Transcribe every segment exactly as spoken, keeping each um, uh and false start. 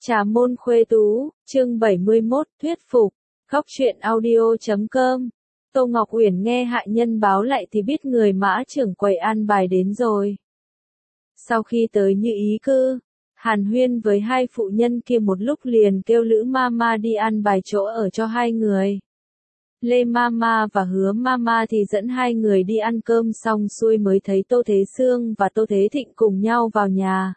Trà môn khuê tú, chương bảy mươi mốt, thuyết phục, góc truyện audio chấm com. Tô Ngọc Uyển nghe hạ nhân báo lại thì biết người Mã trưởng quầy an bài đến rồi. Sau khi tới Như Ý Cư, hàn huyên với hai phụ nhân kia một lúc liền kêu Lữ Mama đi an bài chỗ ở cho hai người. Lê Mama và Hứa Mama thì dẫn hai người đi ăn cơm xong xuôi mới thấy Tô Thế Sương và Tô Thế Thịnh cùng nhau vào nhà.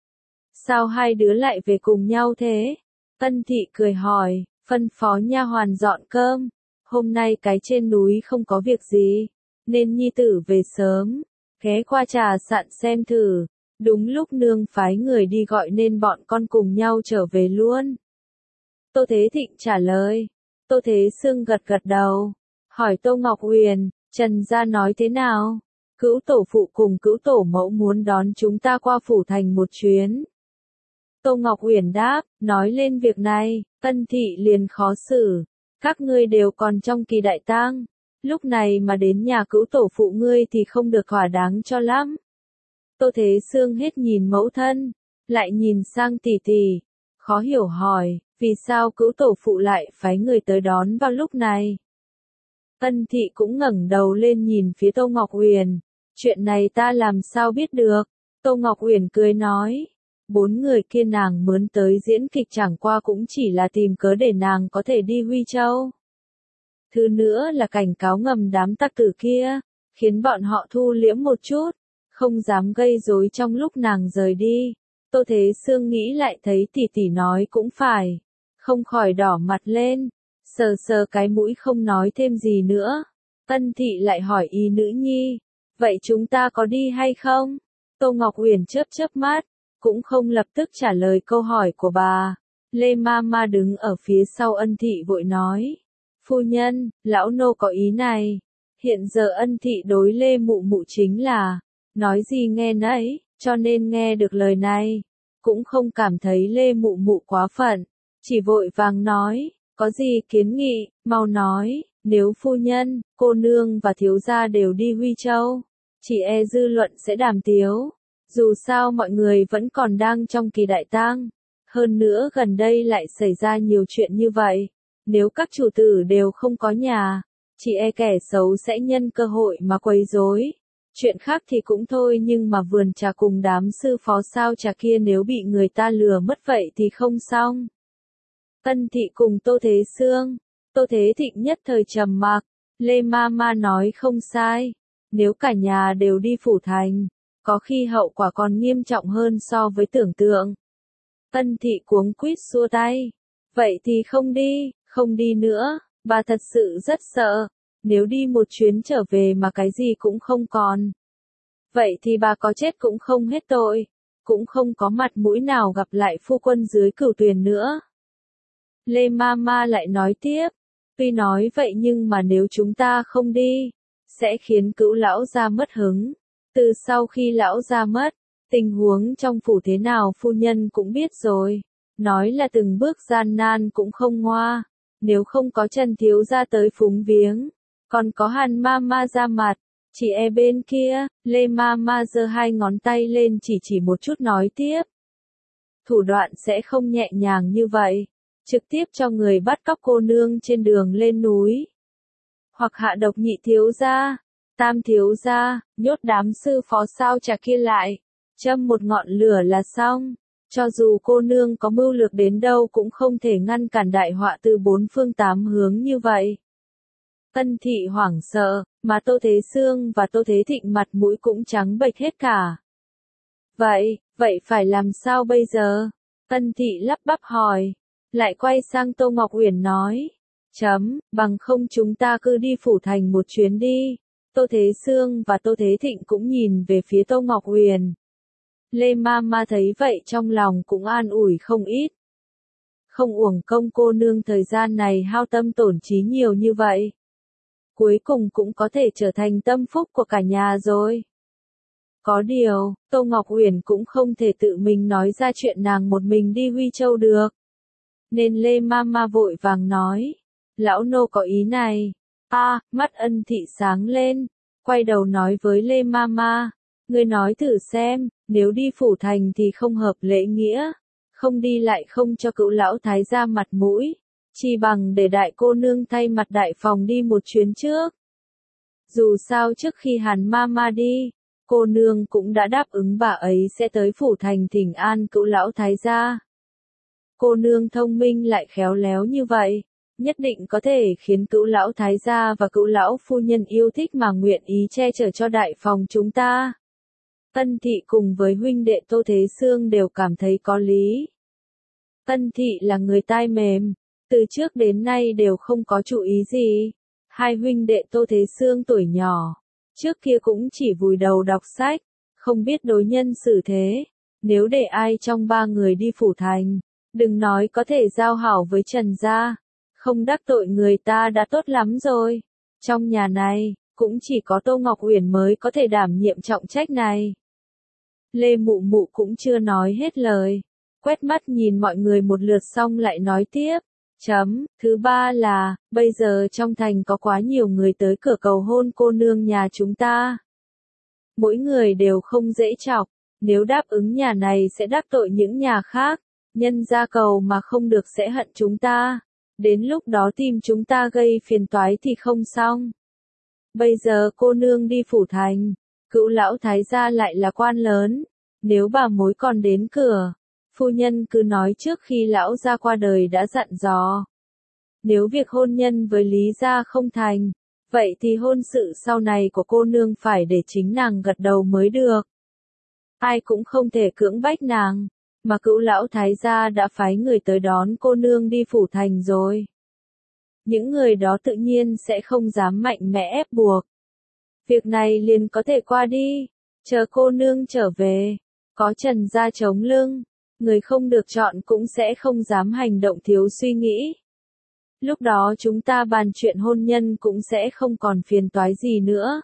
Sao hai đứa lại về cùng nhau thế? Tân Thị cười hỏi, phân phó nha hoàn dọn cơm. Hôm nay cái trên núi không có việc gì, nên nhi tử về sớm, ghé qua trà sạn xem thử. Đúng lúc nương phái người đi gọi nên bọn con cùng nhau trở về luôn. Tô Thế Thịnh trả lời. Tô Thế Sương gật gật đầu, hỏi Tô Ngọc Uyển, Trần gia nói thế nào? Cữu tổ phụ cùng cữu tổ mẫu muốn đón chúng ta qua phủ thành một chuyến. Tô Ngọc Uyển đáp, nói lên việc này, Tân Thị liền khó xử. Các ngươi đều còn trong kỳ đại tang, lúc này mà đến nhà cữu tổ phụ ngươi thì không được thỏa đáng cho lắm. Tô Thế Sương hết nhìn mẫu thân, lại nhìn sang tỷ tỷ, khó hiểu hỏi, vì sao cữu tổ phụ lại phái người tới đón vào lúc này? Tân Thị cũng ngẩng đầu lên nhìn phía Tô Ngọc Uyển, chuyện này ta làm sao biết được? Tô Ngọc Uyển cười nói, bốn người kia nàng mướn tới diễn kịch chẳng qua cũng chỉ là tìm cớ để nàng có thể đi Huy Châu. Thứ nữa là cảnh cáo ngầm đám tặc tử kia, khiến bọn họ thu liễm một chút, không dám gây rối trong lúc nàng rời đi. Tô Thế Sương nghĩ lại thấy tỷ tỷ nói cũng phải, không khỏi đỏ mặt lên, sờ sờ cái mũi không nói thêm gì nữa. Tân Thị lại hỏi y nữ nhi, vậy chúng ta có đi hay không? Tô Ngọc Uyển chớp chớp mắt, cũng không lập tức trả lời câu hỏi của bà. Lê Mama đứng ở phía sau Ân Thị vội nói, phu nhân, lão nô có ý này. Hiện giờ Ân Thị đối Lê Mụ Mụ chính là, nói gì nghe nấy, cho nên nghe được lời này, cũng không cảm thấy Lê Mụ Mụ quá phận, chỉ vội vàng nói, có gì kiến nghị, mau nói, nếu phu nhân, cô nương và thiếu gia đều đi Huy Châu, chỉ e dư luận sẽ đàm tiếu. Dù sao mọi người vẫn còn đang trong kỳ đại tang, hơn nữa gần đây lại xảy ra nhiều chuyện như vậy, nếu các chủ tử đều không có nhà, chỉ e kẻ xấu sẽ nhân cơ hội mà quấy rối. Chuyện khác thì cũng thôi nhưng mà vườn trà cùng đám sư phó sao trà kia nếu bị người ta lừa mất vậy thì không xong. Tân Thị cùng Tô Thế Sương, Tô Thế Thịnh nhất thời trầm mặc, Lê Mama nói không sai, nếu cả nhà đều đi phủ thành, có khi hậu quả còn nghiêm trọng hơn so với tưởng tượng. Tân Thị cuống quýt xua tay, vậy thì không đi, không đi nữa, bà thật sự rất sợ, nếu đi một chuyến trở về mà cái gì cũng không còn. Vậy thì bà có chết cũng không hết tội, cũng không có mặt mũi nào gặp lại phu quân dưới Cửu Tuyền nữa. Lê Mama lại nói tiếp, tuy nói vậy nhưng mà nếu chúng ta không đi, sẽ khiến cữu lão gia mất hứng. Từ sau khi lão gia mất, tình huống trong phủ thế nào phu nhân cũng biết rồi, nói là từng bước gian nan cũng không ngoa, nếu không có Trần thiếu gia tới phúng viếng, còn có Hàn Mama ra mặt, chỉ e bên kia. Lê Mama giơ hai ngón tay lên chỉ chỉ một chút nói tiếp. Thủ đoạn sẽ không nhẹ nhàng như vậy, trực tiếp cho người bắt cóc cô nương trên đường lên núi, hoặc hạ độc nhị thiếu gia, tam thiếu gia, nhốt đám sư phó sao trà kia lại, châm một ngọn lửa là xong. Cho dù cô nương có mưu lược đến đâu cũng không thể ngăn cản đại họa từ bốn phương tám hướng như vậy. Tân Thị hoảng sợ, mà Tô Thế Sương và Tô Thế Thịnh mặt mũi cũng trắng bệch hết cả. Vậy, vậy phải làm sao bây giờ? Tân Thị lắp bắp hỏi, lại quay sang Tô Ngọc Uyển nói, chấm, bằng không chúng ta cứ đi phủ thành một chuyến đi. Tô Thế Sương và Tô Thế Thịnh cũng nhìn về phía Tô Ngọc Uyển. Lê Mama thấy vậy trong lòng cũng an ủi không ít. Không uổng công cô nương thời gian này hao tâm tổn trí nhiều như vậy. Cuối cùng cũng có thể trở thành tâm phúc của cả nhà rồi. Có điều, Tô Ngọc Uyển cũng không thể tự mình nói ra chuyện nàng một mình đi Huy Châu được. Nên Lê Mama vội vàng nói, lão nô có ý này. A, à, mắt Ân Thị sáng lên, quay đầu nói với Lê Mama, ngươi nói thử xem, nếu đi phủ thành thì không hợp lễ nghĩa, không đi lại không cho cữu lão thái gia mặt mũi, chi bằng để đại cô nương thay mặt đại phòng đi một chuyến trước. Dù sao trước khi Hàn Mama đi, cô nương cũng đã đáp ứng bà ấy sẽ tới phủ thành thỉnh an cữu lão thái gia. Cô nương thông minh lại khéo léo như vậy, nhất định có thể khiến cữu lão thái gia và cữu lão phu nhân yêu thích mà nguyện ý che chở cho đại phòng chúng ta. Tân Thị cùng với huynh đệ Tô Thế Sương đều cảm thấy có lý. Tân Thị là người tai mềm, từ trước đến nay đều không có chủ ý gì. Hai huynh đệ Tô Thế Sương tuổi nhỏ, trước kia cũng chỉ vùi đầu đọc sách, không biết đối nhân xử thế. Nếu để ai trong ba người đi phủ thành, đừng nói có thể giao hảo với Trần gia, không đắc tội người ta đã tốt lắm rồi. Trong nhà này, cũng chỉ có Tô Ngọc Uyển mới có thể đảm nhiệm trọng trách này. Lê Mụ Mụ cũng chưa nói hết lời, quét mắt nhìn mọi người một lượt xong lại nói tiếp. Chấm, thứ ba là, bây giờ trong thành có quá nhiều người tới cửa cầu hôn cô nương nhà chúng ta. Mỗi người đều không dễ chọc, nếu đáp ứng nhà này sẽ đắc tội những nhà khác, nhân ra cầu mà không được sẽ hận chúng ta. Đến lúc đó tìm chúng ta gây phiền toái thì không xong. Bây giờ cô nương đi phủ thành, cữu lão thái gia lại là quan lớn, nếu bà mối còn đến cửa, phu nhân cứ nói trước khi lão gia qua đời đã dặn dò. Nếu việc hôn nhân với Lý gia không thành, vậy thì hôn sự sau này của cô nương phải để chính nàng gật đầu mới được. Ai cũng không thể cưỡng bách nàng, mà cữu lão thái gia đã phái người tới đón cô nương đi phủ thành rồi. Những người đó tự nhiên sẽ không dám mạnh mẽ ép buộc. Việc này liền có thể qua đi, chờ cô nương trở về, có Trần gia chống lưng, người không được chọn cũng sẽ không dám hành động thiếu suy nghĩ. Lúc đó chúng ta bàn chuyện hôn nhân cũng sẽ không còn phiền toái gì nữa.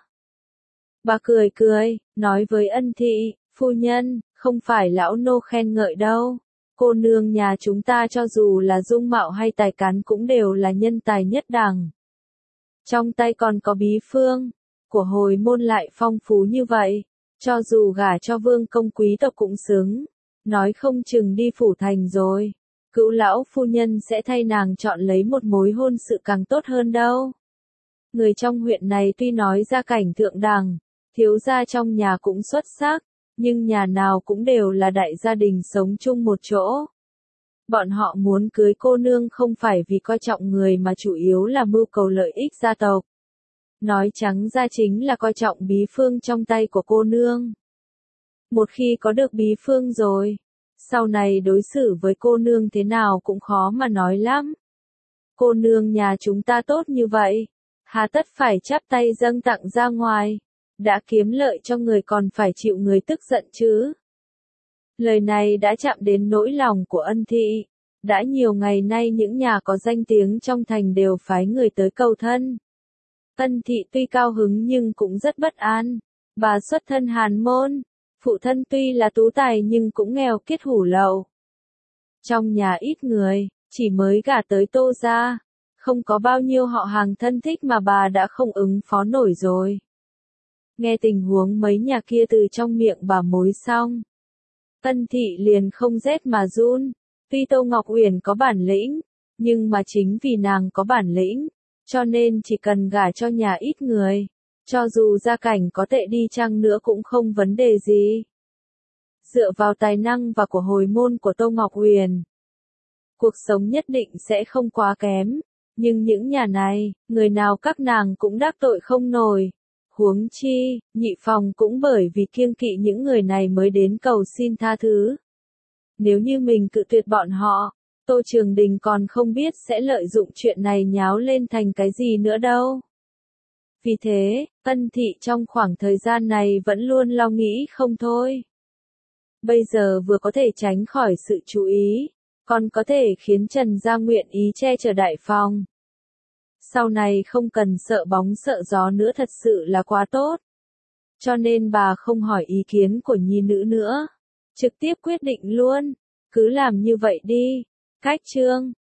Bà cười cười, nói với Ân Thị, phu nhân, không phải lão nô khen ngợi đâu. Cô nương nhà chúng ta cho dù là dung mạo hay tài cán cũng đều là nhân tài nhất đẳng. Trong tay còn có bí phương, của hồi môn lại phong phú như vậy, cho dù gả cho vương công quý tộc cũng xứng, nói không chừng đi phủ thành rồi. Cữu lão phu nhân sẽ thay nàng chọn lấy một mối hôn sự càng tốt hơn đâu. Người trong huyện này tuy nói gia cảnh thượng đẳng, thiếu gia trong nhà cũng xuất sắc, nhưng nhà nào cũng đều là đại gia đình sống chung một chỗ. Bọn họ muốn cưới cô nương không phải vì coi trọng người mà chủ yếu là mưu cầu lợi ích gia tộc. Nói trắng ra chính là coi trọng bí phương trong tay của cô nương. Một khi có được bí phương rồi, sau này đối xử với cô nương thế nào cũng khó mà nói lắm. Cô nương nhà chúng ta tốt như vậy, hà tất phải chắp tay dâng tặng ra ngoài, đã kiếm lợi cho người còn phải chịu người tức giận chứ. Lời này đã chạm đến nỗi lòng của Ân Thị, đã nhiều ngày nay những nhà có danh tiếng trong thành đều phái người tới cầu thân. Ân Thị tuy cao hứng nhưng cũng rất bất an, bà xuất thân hàn môn, phụ thân tuy là tú tài nhưng cũng nghèo kiết hủ lậu. Trong nhà ít người, chỉ mới gả tới Tô gia, không có bao nhiêu họ hàng thân thích mà bà đã không ứng phó nổi rồi. Nghe tình huống mấy nhà kia từ trong miệng bà mối xong, Ân Thị liền không rét mà run. Tuy Tô Ngọc Uyển có bản lĩnh, nhưng mà chính vì nàng có bản lĩnh, cho nên chỉ cần gả cho nhà ít người, cho dù gia cảnh có tệ đi chăng nữa cũng không vấn đề gì. Dựa vào tài năng và của hồi môn của Tô Ngọc Uyển, cuộc sống nhất định sẽ không quá kém, nhưng những nhà này, người nào các nàng cũng đắc tội không nổi. Huống chi, nhị phòng cũng bởi vì kiêng kỵ những người này mới đến cầu xin tha thứ. Nếu như mình cự tuyệt bọn họ, Tô Trường Đình còn không biết sẽ lợi dụng chuyện này nháo lên thành cái gì nữa đâu. Vì thế, Ân Thị trong khoảng thời gian này vẫn luôn lo nghĩ không thôi. Bây giờ vừa có thể tránh khỏi sự chú ý, còn có thể khiến Trần gia nguyện ý che chở đại phòng. Sau này không cần sợ bóng sợ gió nữa thật sự là quá tốt. Cho nên bà không hỏi ý kiến của nhi nữ nữa, trực tiếp quyết định luôn, cứ làm như vậy đi. Cách chương